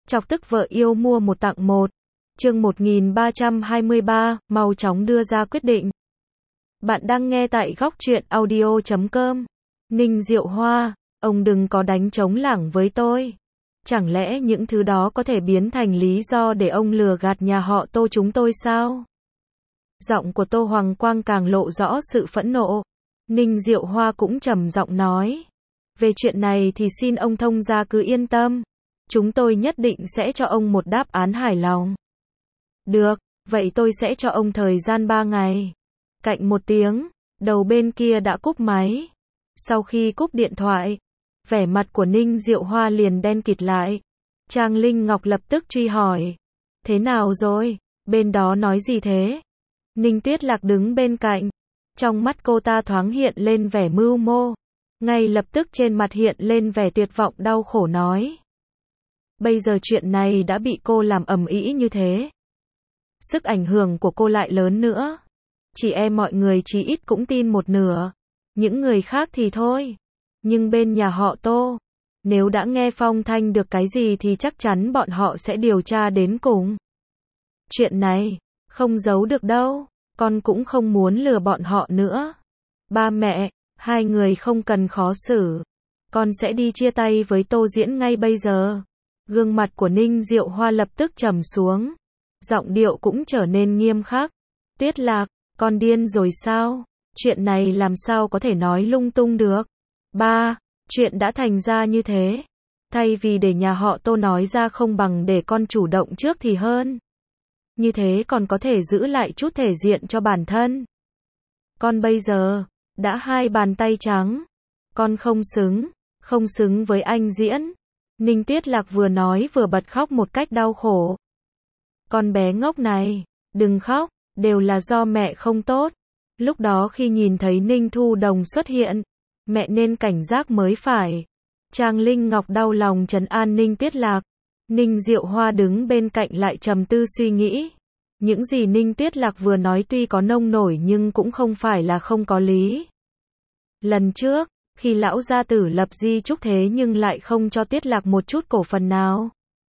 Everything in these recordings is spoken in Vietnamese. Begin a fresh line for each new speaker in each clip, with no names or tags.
Chọc tức vợ yêu mua một tặng một. Chương 1323, mau chóng đưa ra quyết định. Bạn đang nghe tại góc truyện audio.com. Ninh Diệu Hoa, ông đừng có đánh trống lảng với tôi. Chẳng lẽ những thứ đó có thể biến thành lý do để ông lừa gạt nhà họ Tô chúng tôi sao? Giọng của Tô Hoàng Quang càng lộ rõ sự phẫn nộ. Ninh Diệu Hoa cũng trầm giọng nói. Về chuyện này thì xin ông thông gia cứ yên tâm. Chúng tôi nhất định sẽ cho ông một đáp án hài lòng. Được, vậy tôi sẽ cho ông thời gian 3 ngày. Cạnh một tiếng, đầu bên kia đã cúp máy. Sau khi cúp điện thoại, vẻ mặt của Ninh Diệu Hoa liền đen kịt lại. Trang Linh Ngọc lập tức truy hỏi. Thế nào rồi? Bên đó nói gì thế? Ninh Tuyết Lạc đứng bên cạnh. Trong mắt cô ta thoáng hiện lên vẻ mưu mô. Ngay lập tức trên mặt hiện lên vẻ tuyệt vọng đau khổ nói. Bây giờ chuyện này đã bị cô làm ầm ĩ như thế. Sức ảnh hưởng của cô lại lớn nữa. Chị em mọi người chí ít cũng tin một nửa. Những người khác thì thôi. Nhưng bên nhà họ Tô, nếu đã nghe phong thanh được cái gì thì chắc chắn bọn họ sẽ điều tra đến cùng. Chuyện này, không giấu được đâu. Con cũng không muốn lừa bọn họ nữa. Ba mẹ, hai người không cần khó xử. Con sẽ đi chia tay với Tô Diễn ngay bây giờ. Gương mặt của Ninh Diệu Hoa lập tức trầm xuống. Giọng điệu cũng trở nên nghiêm khắc. Tuyết Lạc, con điên rồi sao? Chuyện này làm sao có thể nói lung tung được? Ba, chuyện đã thành ra như thế. Thay vì để nhà họ Tô nói ra không bằng để con chủ động trước thì hơn. Như thế còn có thể giữ lại chút thể diện cho bản thân. Con bây giờ, đã hai bàn tay trắng. Con không xứng với anh Diễn. Ninh Tuyết Lạc vừa nói vừa bật khóc một cách đau khổ. Con bé ngốc này, đừng khóc, đều là do mẹ không tốt. Lúc đó khi nhìn thấy Ninh Thu Đồng xuất hiện, mẹ nên cảnh giác mới phải. Trang Linh Ngọc đau lòng trấn an Ninh Tuyết Lạc. Ninh Diệu Hoa đứng bên cạnh lại trầm tư suy nghĩ. Những gì Ninh Tuyết Lạc vừa nói tuy có nông nổi nhưng cũng không phải là không có lý. Lần trước, khi lão gia tử lập di chúc thế nhưng lại không cho Tuyết Lạc một chút cổ phần nào.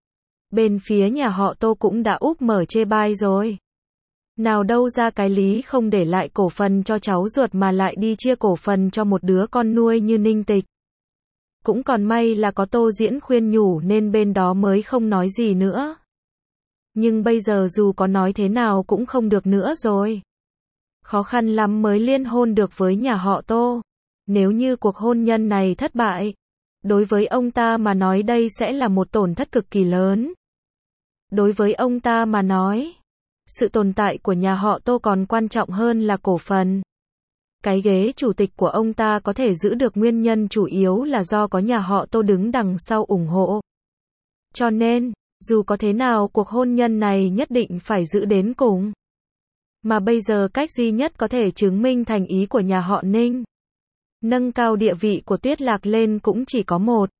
Bên phía nhà họ Tô cũng đã úp mở chê bai rồi. Nào đâu ra cái lý không để lại cổ phần cho cháu ruột mà lại đi chia cổ phần cho một đứa con nuôi như Ninh Tịch. Cũng còn may là có Tô Diễn khuyên nhủ nên bên đó mới không nói gì nữa. Nhưng bây giờ dù có nói thế nào cũng không được nữa rồi. Khó khăn lắm mới liên hôn được với nhà họ Tô. Nếu như cuộc hôn nhân này thất bại, đối với ông ta mà nói đây sẽ là một tổn thất cực kỳ lớn. Đối với ông ta mà nói, sự tồn tại của nhà họ Tô còn quan trọng hơn là cổ phần. Cái ghế chủ tịch của ông ta có thể giữ được nguyên nhân chủ yếu là do có nhà họ Tô đứng đằng sau ủng hộ. Cho nên, dù có thế nào cuộc hôn nhân này nhất định phải giữ đến cùng. Mà bây giờ cách duy nhất có thể chứng minh thành ý của nhà họ Ninh, nâng cao địa vị của Tuyết Lạc lên cũng chỉ có một.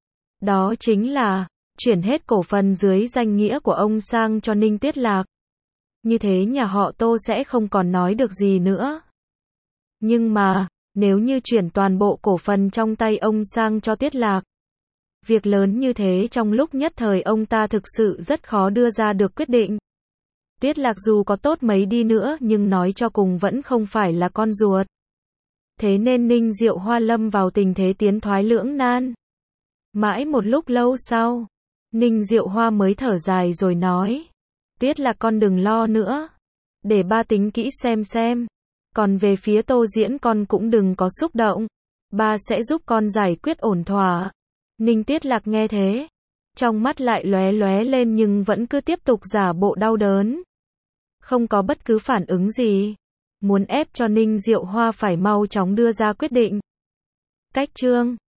Đó chính là, chuyển hết cổ phần dưới danh nghĩa của ông sang cho Ninh Tuyết Lạc. Như thế nhà họ Tô sẽ không còn nói được gì nữa. Nhưng mà, nếu như chuyển toàn bộ cổ phần trong tay ông sang cho Tuyết Lạc, việc lớn như thế trong lúc nhất thời ông ta thực sự rất khó đưa ra được quyết định. Tuyết Lạc dù có tốt mấy đi nữa nhưng nói cho cùng vẫn không phải là con ruột. Thế nên Ninh Diệu Hoa lâm vào tình thế tiến thoái lưỡng nan. Mãi một lúc lâu sau, Ninh Diệu Hoa mới thở dài rồi nói. Tuyết Lạc con đừng lo nữa. Để ba tính kỹ xem. Còn về phía Tô Diễn con cũng đừng có xúc động. Ba sẽ giúp con giải quyết ổn thỏa. Ninh Tuyết Lạc nghe thế. Trong mắt lại lóe lóe lên nhưng vẫn cứ tiếp tục giả bộ đau đớn. Không có bất cứ phản ứng gì. Muốn ép cho Ninh Diệu Hoa phải mau chóng đưa ra quyết định. Cách chương